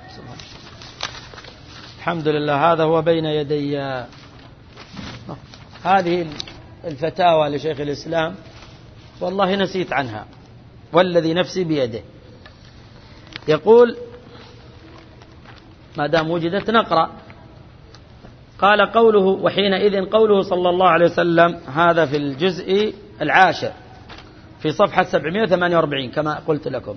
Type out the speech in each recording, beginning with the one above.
الحمد لله. هذا هو بين يدي هذه الفتاوى لشيخ الإسلام، والله نسيت عنها والذي نفسي بيده. يقول ما دام وجدت نقرأ. قال قوله وحينئذ قوله صلى الله عليه وسلم، هذا في الجزء 10 في صفحة 748 كما قلت لكم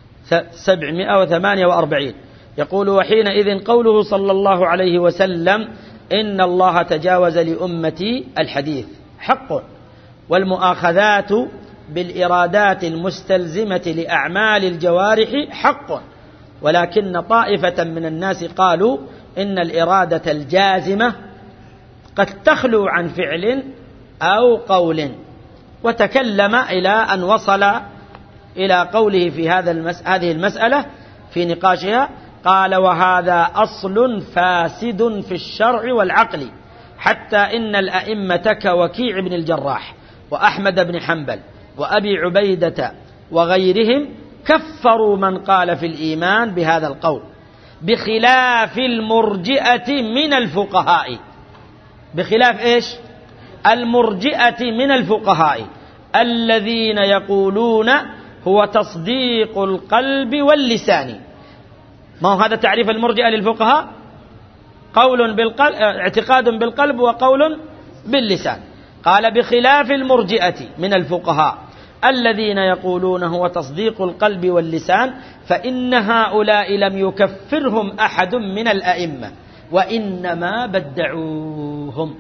748. يقول وحينئذ قوله صلى الله عليه وسلم إن الله تجاوز لأمتي الحديث حق، والمؤاخذات بالإرادات المستلزمة لأعمال الجوارح حق، ولكن طائفة من الناس قالوا إن الإرادة الجازمة قد تخلو عن فعل أو قول، وتكلم إلى أن وصل إلى قوله في هذه المسألة في نقاشها. قال وهذا أصل فاسد في الشرع والعقل، حتى إن الأئمة كوكيع بن الجراح وأحمد بن حنبل وأبي عبيدة وغيرهم كفروا من قال في الإيمان بهذا القول، بخلاف المرجئة من الفقهاء. بخلاف إيش؟ المرجئة من الفقهاء الذين يقولون هو تصديق القلب واللسان. ما هو هذا تعريف المرجئة للفقهاء؟ قول بالقلب، اعتقاد بالقلب وقول باللسان. قال بخلاف المرجئة من الفقهاء الذين يقولون هو تصديق القلب واللسان، فإن هؤلاء لم يكفرهم أحد من الأئمة، وإنما بدعوهم.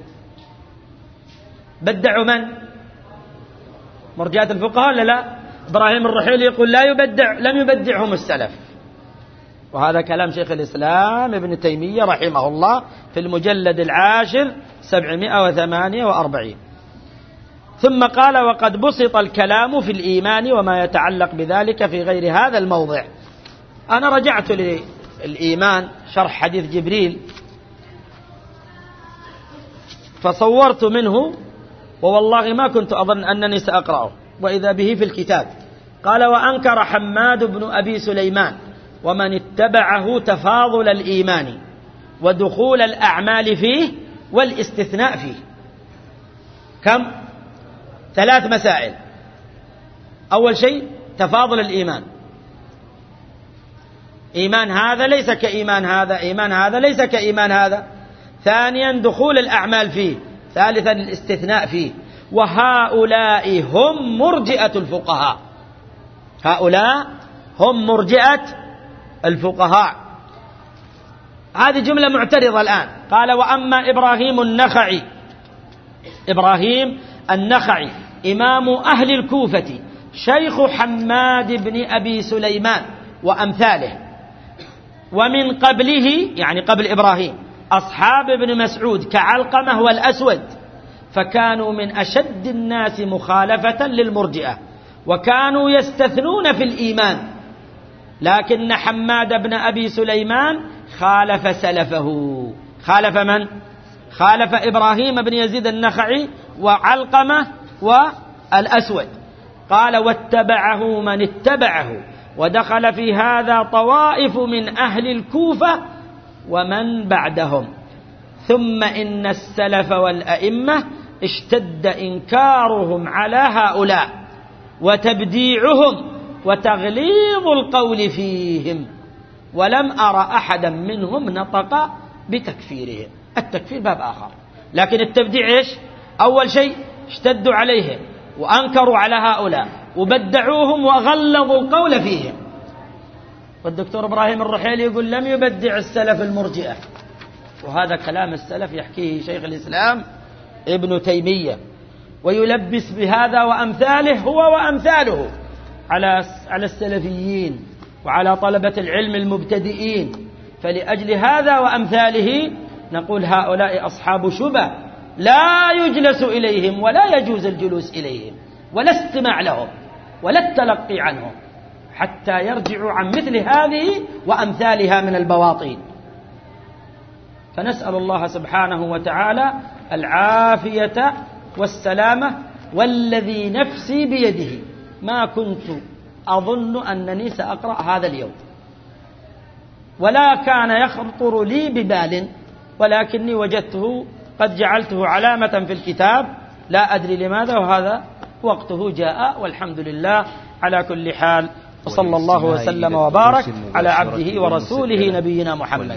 بدعوا من؟ مرجئة الفقهاء ولا لا؟ إبراهيم الرحيلي يقول لا يبدع، لم يبدعهم السلف. وهذا كلام شيخ الإسلام ابن تيمية رحمه الله في المجلد 10 748. ثم قال وقد بسط الكلام في الإيمان وما يتعلق بذلك في غير هذا الموضع. أنا رجعت للإيمان شرح حديث جبريل فصورت منه، ووالله ما كنت أظن أنني سأقرأه، وإذا به في الكتاب. قال وأنكر حماد بن أبي سليمان ومن اتبعه تفاضل الإيمان ودخول الأعمال فيه والاستثناء فيه. كم؟ 3 مسائل. أول شيء تفاضل الإيمان، إيمان هذا ليس كإيمان هذا، إيمان هذا ليس كإيمان هذا. ثانيا دخول الأعمال فيه. ثالثا الاستثناء فيه. وهؤلاء هم مرجئة الفقهاء، هؤلاء هم مرجئة الفقهاء. هذه جملة معترضة الآن. قال وأما إبراهيم النخعي، إبراهيم النخعي إمام أهل الكوفة شيخ حماد بن أبي سليمان وأمثاله، ومن قبله يعني قبل إبراهيم أصحاب ابن مسعود كعلقمة والأسود، فكانوا من أشد الناس مخالفة للمرجئة، وكانوا يستثنون في الإيمان. لكن حماد بن أبي سليمان خالف سلفه. خالف من؟ خالف إبراهيم بن يزيد النخعي وعلقمة والأسود. قال واتبعه من اتبعه، ودخل في هذا طوائف من أهل الكوفة ومن بعدهم. ثم إن السلف والأئمة اشتد إنكارهم على هؤلاء وتبديعهم وتغليظ القول فيهم، ولم أرى أحدا منهم نطق بتكفيرهم. التكفير باب آخر، لكن التبديع إيش؟ أول شيء اشتدوا عليهم وأنكروا على هؤلاء وبدعوهم وغلظوا القول فيهم. والدكتور إبراهيم الرحيلي يقول لم يبدع السلف المرجئة، وهذا كلام السلف يحكيه شيخ الإسلام ابن تيمية، ويلبس بهذا وأمثاله هو وأمثاله على السلفيين وعلى طلبة العلم المبتدئين. فلأجل هذا وأمثاله نقول هؤلاء أصحاب شبه لا يجلس إليهم ولا يجوز الجلوس إليهم ولا استماع لهم ولا التلقي عنهم حتى يرجعوا عن مثل هذه وأمثالها من البواطين. فنسأل الله سبحانه وتعالى العافية والسلامة، والذي نفسي بيده ما كنت أظن أنني سأقرأ هذا اليوم. ولا كان يخطر لي ببال، ولكني وجدته قد جعلته علامة في الكتاب لا أدري لماذا، وهذا وقته جاء، والحمد لله على كل حال. وصلى الله وسلم وبارك على عبده ورسوله نبينا محمد.